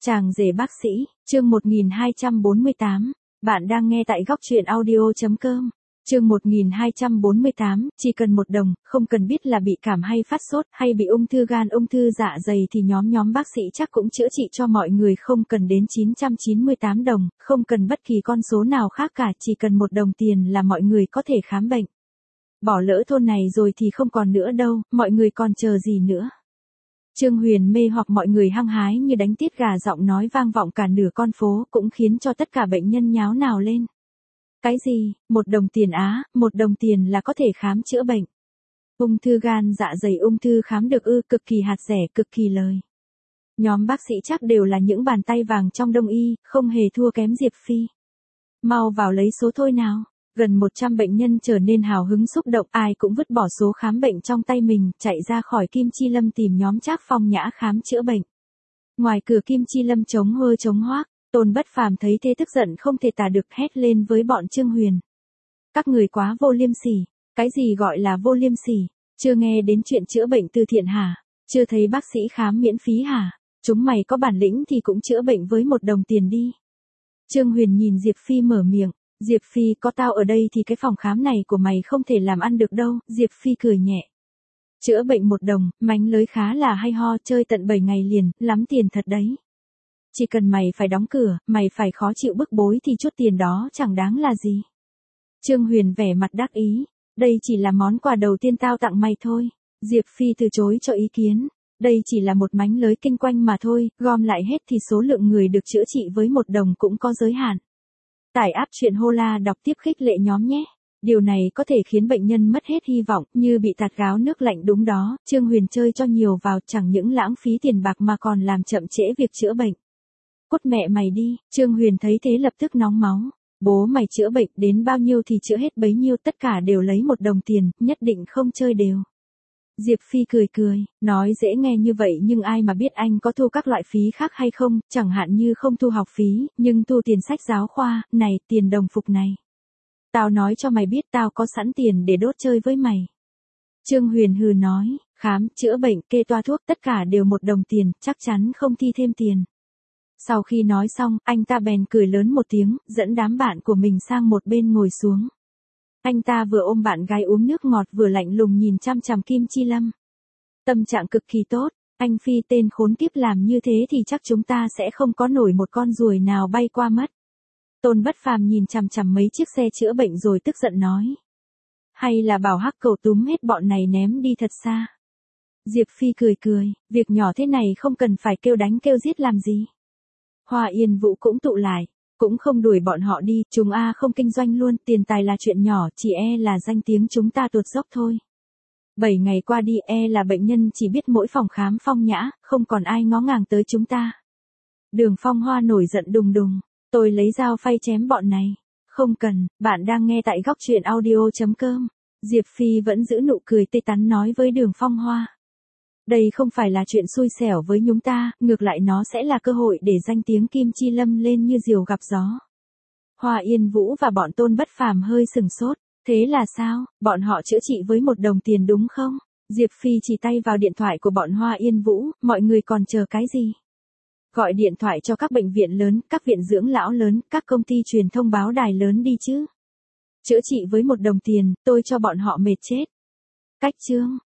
Chàng rể bác sĩ, chương 1248. Bạn đang nghe tại góc truyện audio.com. Chương 1248, chỉ cần 1 đồng, không cần biết là bị cảm hay phát sốt, hay bị ung thư gan, ung thư dạ dày thì nhóm bác sĩ chắc cũng chữa trị cho mọi người, không cần đến 998 đồng, không cần bất kỳ con số nào khác cả, chỉ cần 1 đồng tiền là mọi người có thể khám bệnh. Bỏ lỡ thôn này rồi thì không còn nữa đâu, mọi người còn chờ gì nữa. Trương Huyền mê hoặc mọi người hăng hái như đánh tiết gà, giọng nói vang vọng cả nửa con phố, cũng khiến cho tất cả bệnh nhân nháo nhào lên. Cái gì, 1 đồng tiền á, 1 đồng tiền là có thể khám chữa bệnh. Ung thư gan, dạ dày, ung thư khám được ư? Cực kỳ hạt rẻ, cực kỳ lời. Nhóm bác sĩ chắc đều là những bàn tay vàng trong đông y, không hề thua kém Diệp Phi. Mau vào lấy số thôi nào. Gần 100 bệnh nhân trở nên hào hứng xúc động, ai cũng vứt bỏ số khám bệnh trong tay mình, chạy ra khỏi Kim Chi Lâm tìm nhóm Trác Phong Nhã khám chữa bệnh. Ngoài cửa Kim Chi Lâm trống hơ trống hoác, Tôn Bất Phàm thấy thế tức giận không thể tả được, hét lên với bọn Trương Huyền. Các người quá vô liêm sỉ. Cái gì gọi là vô liêm sỉ? Chưa nghe đến chuyện chữa bệnh từ thiện hả? Chưa thấy bác sĩ khám miễn phí hả? Chúng mày có bản lĩnh thì cũng chữa bệnh với 1 đồng tiền đi. Trương Huyền nhìn Diệp Phi mở miệng. Diệp Phi, có tao ở đây thì cái phòng khám này của mày không thể làm ăn được đâu. Diệp Phi cười nhẹ. Chữa bệnh 1 đồng, mánh lới khá là hay ho, chơi tận 7 ngày liền, lắm tiền thật đấy. Chỉ cần mày phải đóng cửa, mày phải khó chịu bức bối thì chút tiền đó chẳng đáng là gì. Trương Huyền vẻ mặt đắc ý. Đây chỉ là món quà đầu tiên tao tặng mày thôi. Diệp Phi từ chối cho ý kiến. Đây chỉ là một mánh lới kinh quanh mà thôi, gom lại hết thì số lượng người được chữa trị với 1 đồng cũng có giới hạn. Tải app truyện Hola đọc tiếp khích lệ nhóm nhé. Điều này có thể khiến bệnh nhân mất hết hy vọng, như bị tạt gáo nước lạnh. Đúng đó, Trương Huyền chơi cho nhiều vào, chẳng những lãng phí tiền bạc mà còn làm chậm trễ việc chữa bệnh. Cút mẹ mày đi. Trương Huyền thấy thế lập tức nóng máu. Bố mày chữa bệnh đến bao nhiêu thì chữa hết bấy nhiêu, tất cả đều lấy 1 đồng tiền, nhất định không chơi đều. Diệp Phi cười, nói dễ nghe như vậy nhưng ai mà biết anh có thu các loại phí khác hay không, chẳng hạn như không thu học phí, nhưng thu tiền sách giáo khoa, này, tiền đồng phục này. Tao nói cho mày biết tao có sẵn tiền để đốt chơi với mày. Trương Huyền hừ nói, khám, chữa bệnh, kê toa thuốc tất cả đều 1 đồng tiền, chắc chắn không thi thêm tiền. Sau khi nói xong, anh ta bèn cười lớn một tiếng, dẫn đám bạn của mình sang một bên ngồi xuống. Anh ta vừa ôm bạn gái uống nước ngọt vừa lạnh lùng nhìn chăm chằm Kim Chi Lâm. Tâm trạng cực kỳ tốt, anh Phi tên khốn kiếp làm như thế thì chắc chúng ta sẽ không có nổi một con ruồi nào bay qua mất. Tôn Bất Phàm nhìn chằm chằm mấy chiếc xe chữa bệnh rồi tức giận nói. Hay là bảo Hắc Cầu túm hết bọn này ném đi thật xa. Diệp Phi cười, việc nhỏ thế này không cần phải kêu đánh kêu giết làm gì. Hoa Yên Vũ cũng tụ lại. Cũng không đuổi bọn họ đi, chúng không kinh doanh luôn, tiền tài là chuyện nhỏ, chỉ là danh tiếng chúng ta tuột dốc thôi. 7 ngày qua đi là bệnh nhân chỉ biết mỗi phòng khám Phong Nhã, không còn ai ngó ngàng tới chúng ta. Đường Phong Hoa nổi giận đùng đùng, tôi lấy dao phay chém bọn này. Không cần, bạn đang nghe tại góc truyện audio.com. Diệp Phi vẫn giữ nụ cười tươi tắn nói với Đường Phong Hoa. Đây không phải là chuyện xui xẻo với chúng ta, ngược lại nó sẽ là cơ hội để danh tiếng Kim Chi Lâm lên như diều gặp gió. Hoa Yên Vũ và bọn Tôn Bất Phàm hơi sừng sốt. Thế là sao, bọn họ chữa trị với 1 đồng tiền đúng không? Diệp Phi chỉ tay vào điện thoại của bọn Hoa Yên Vũ, mọi người còn chờ cái gì? Gọi điện thoại cho các bệnh viện lớn, các viện dưỡng lão lớn, các công ty truyền thông báo đài lớn đi chứ. Chữa trị với 1 đồng tiền, tôi cho bọn họ mệt chết. Cách chương.